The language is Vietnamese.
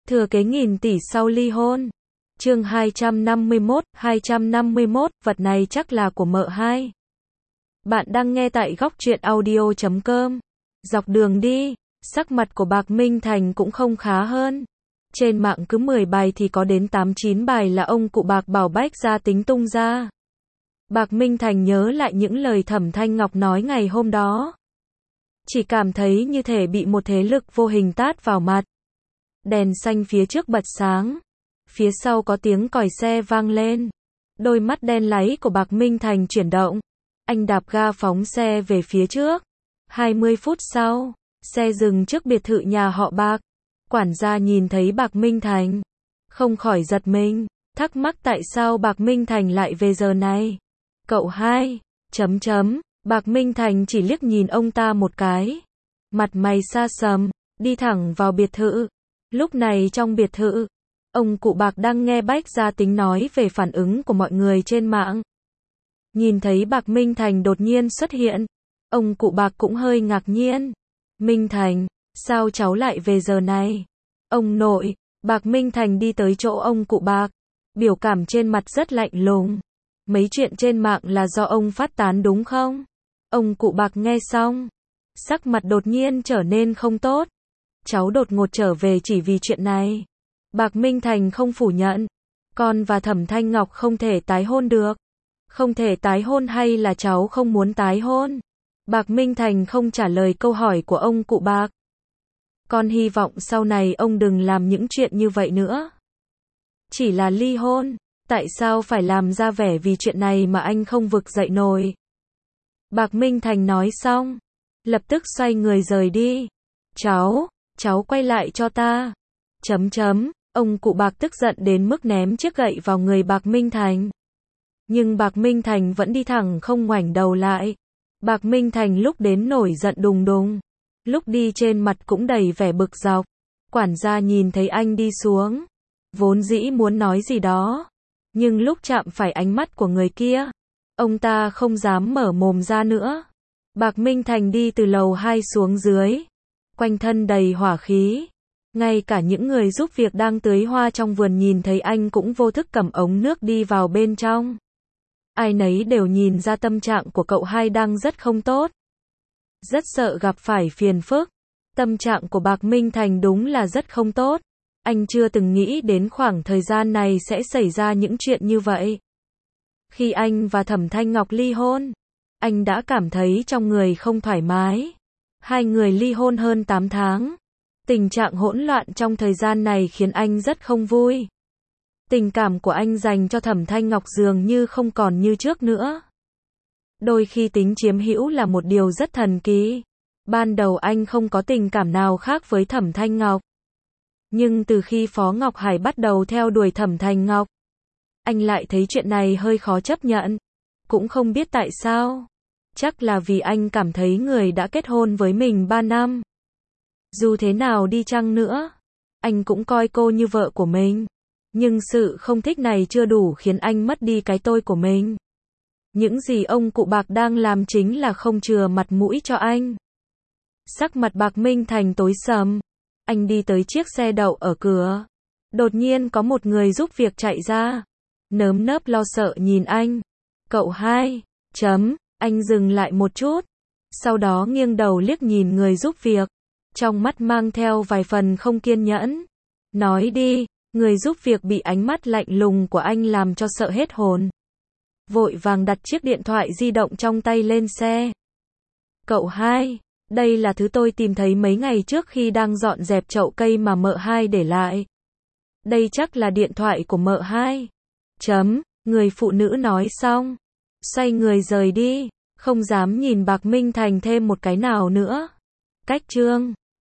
Thừa kế nghìn tỷ sau ly hôn. Chương 251, vật này chắc là của mợ hai. Bạn đang nghe tại góc truyện audio.com. Dọc đường đi, sắc mặt của Bạc Minh Thành cũng không khá hơn. Trên mạng cứ 10 bài thì có đến 8-9 bài là ông cụ Bạc bảo Bách gia tính tung ra. Bạc Minh Thành nhớ lại những lời Thẩm Thanh Ngọc nói ngày hôm đó. Chỉ cảm thấy như thể bị một thế lực vô hình tát vào mặt. Đèn xanh phía trước bật sáng. Phía sau có tiếng còi xe vang lên. Đôi mắt đen láy của Bạc Minh Thành chuyển động. Anh đạp ga phóng xe về phía trước. 20 phút sau, xe dừng trước biệt thự nhà họ Bạc. Quản gia nhìn thấy Bạc Minh Thành, không khỏi giật mình, thắc mắc tại sao Bạc Minh Thành lại về giờ này. Cậu hai, Bạc Minh Thành chỉ liếc nhìn ông ta một cái. Mặt mày xa sầm, đi thẳng vào biệt thự. Lúc này trong biệt thự, ông cụ Bạc đang nghe Bách gia tính nói về phản ứng của mọi người trên mạng. Nhìn thấy Bạc Minh Thành đột nhiên xuất hiện, ông cụ Bạc cũng hơi ngạc nhiên. Minh Thành, sao cháu lại về giờ này? Ông nội, Bạc Minh Thành đi tới chỗ ông cụ Bạc, biểu cảm trên mặt rất lạnh lùng. Mấy chuyện trên mạng là do ông phát tán đúng không? Ông cụ Bạc nghe xong, sắc mặt đột nhiên trở nên không tốt. Cháu đột ngột trở về chỉ vì chuyện này. Bạc Minh Thành không phủ nhận. Con và Thẩm Thanh Ngọc không thể tái hôn được. Không thể tái hôn hay là cháu không muốn tái hôn? Bạc Minh Thành không trả lời câu hỏi của ông cụ Bạc. Con hy vọng sau này ông đừng làm những chuyện như vậy nữa. Chỉ là ly hôn, tại sao phải làm ra vẻ vì chuyện này mà anh không vực dậy nổi? Bạc Minh Thành nói xong, lập tức xoay người rời đi. Cháu quay lại cho ta. Ông cụ Bạc tức giận đến mức ném chiếc gậy vào người Bạc Minh Thành. Nhưng Bạc Minh Thành vẫn đi thẳng không ngoảnh đầu lại. Bạc Minh Thành lúc đến nổi giận đùng đùng, lúc đi trên mặt cũng đầy vẻ bực dọc. Quản gia nhìn thấy anh đi xuống, vốn dĩ muốn nói gì đó, nhưng lúc chạm phải ánh mắt của người kia, ông ta không dám mở mồm ra nữa. Bạc Minh Thành đi từ lầu 2 xuống dưới, quanh thân đầy hỏa khí. Ngay cả những người giúp việc đang tưới hoa trong vườn nhìn thấy anh cũng vô thức cầm ống nước đi vào bên trong. Ai nấy đều nhìn ra tâm trạng của cậu hai đang rất không tốt. Rất sợ gặp phải phiền phức. Tâm trạng của Bạc Minh Thành đúng là rất không tốt. Anh chưa từng nghĩ đến khoảng thời gian này sẽ xảy ra những chuyện như vậy. Khi anh và Thẩm Thanh Ngọc ly hôn, anh đã cảm thấy trong người không thoải mái. Hai người ly hôn hơn 8 tháng. Tình trạng hỗn loạn trong thời gian này khiến anh rất không vui. Tình cảm của anh dành cho Thẩm Thanh Ngọc dường như không còn như trước nữa. Đôi khi tính chiếm hữu là một điều rất thần kỳ. Ban đầu anh không có tình cảm nào khác với Thẩm Thanh Ngọc. Nhưng từ khi Phó Ngọc Hải bắt đầu theo đuổi Thẩm Thanh Ngọc, anh lại thấy chuyện này hơi khó chấp nhận. Cũng không biết tại sao. Chắc là vì anh cảm thấy người đã kết hôn với mình 3 năm. Dù thế nào đi chăng nữa, anh cũng coi cô như vợ của mình. Nhưng sự không thích này chưa đủ khiến anh mất đi cái tôi của mình. Những gì ông cụ Bạc đang làm chính là không chừa mặt mũi cho anh. Sắc mặt Bạc Minh Thành tối sầm. Anh đi tới chiếc xe đậu ở cửa. Đột nhiên có một người giúp việc chạy ra. Nơm nớp lo sợ nhìn anh. Cậu hai, anh dừng lại một chút. Sau đó nghiêng đầu liếc nhìn người giúp việc. Trong mắt mang theo vài phần không kiên nhẫn. Nói đi. Người giúp việc bị ánh mắt lạnh lùng của anh làm cho sợ hết hồn. Vội vàng đặt chiếc điện thoại di động trong tay lên xe. Cậu hai, đây là thứ tôi tìm thấy mấy ngày trước khi đang dọn dẹp chậu cây mà mợ hai để lại. Đây chắc là điện thoại của mợ hai. Người phụ nữ nói xong, xoay người rời đi, không dám nhìn Bạc Minh Thành thêm một cái nào nữa. Cách chương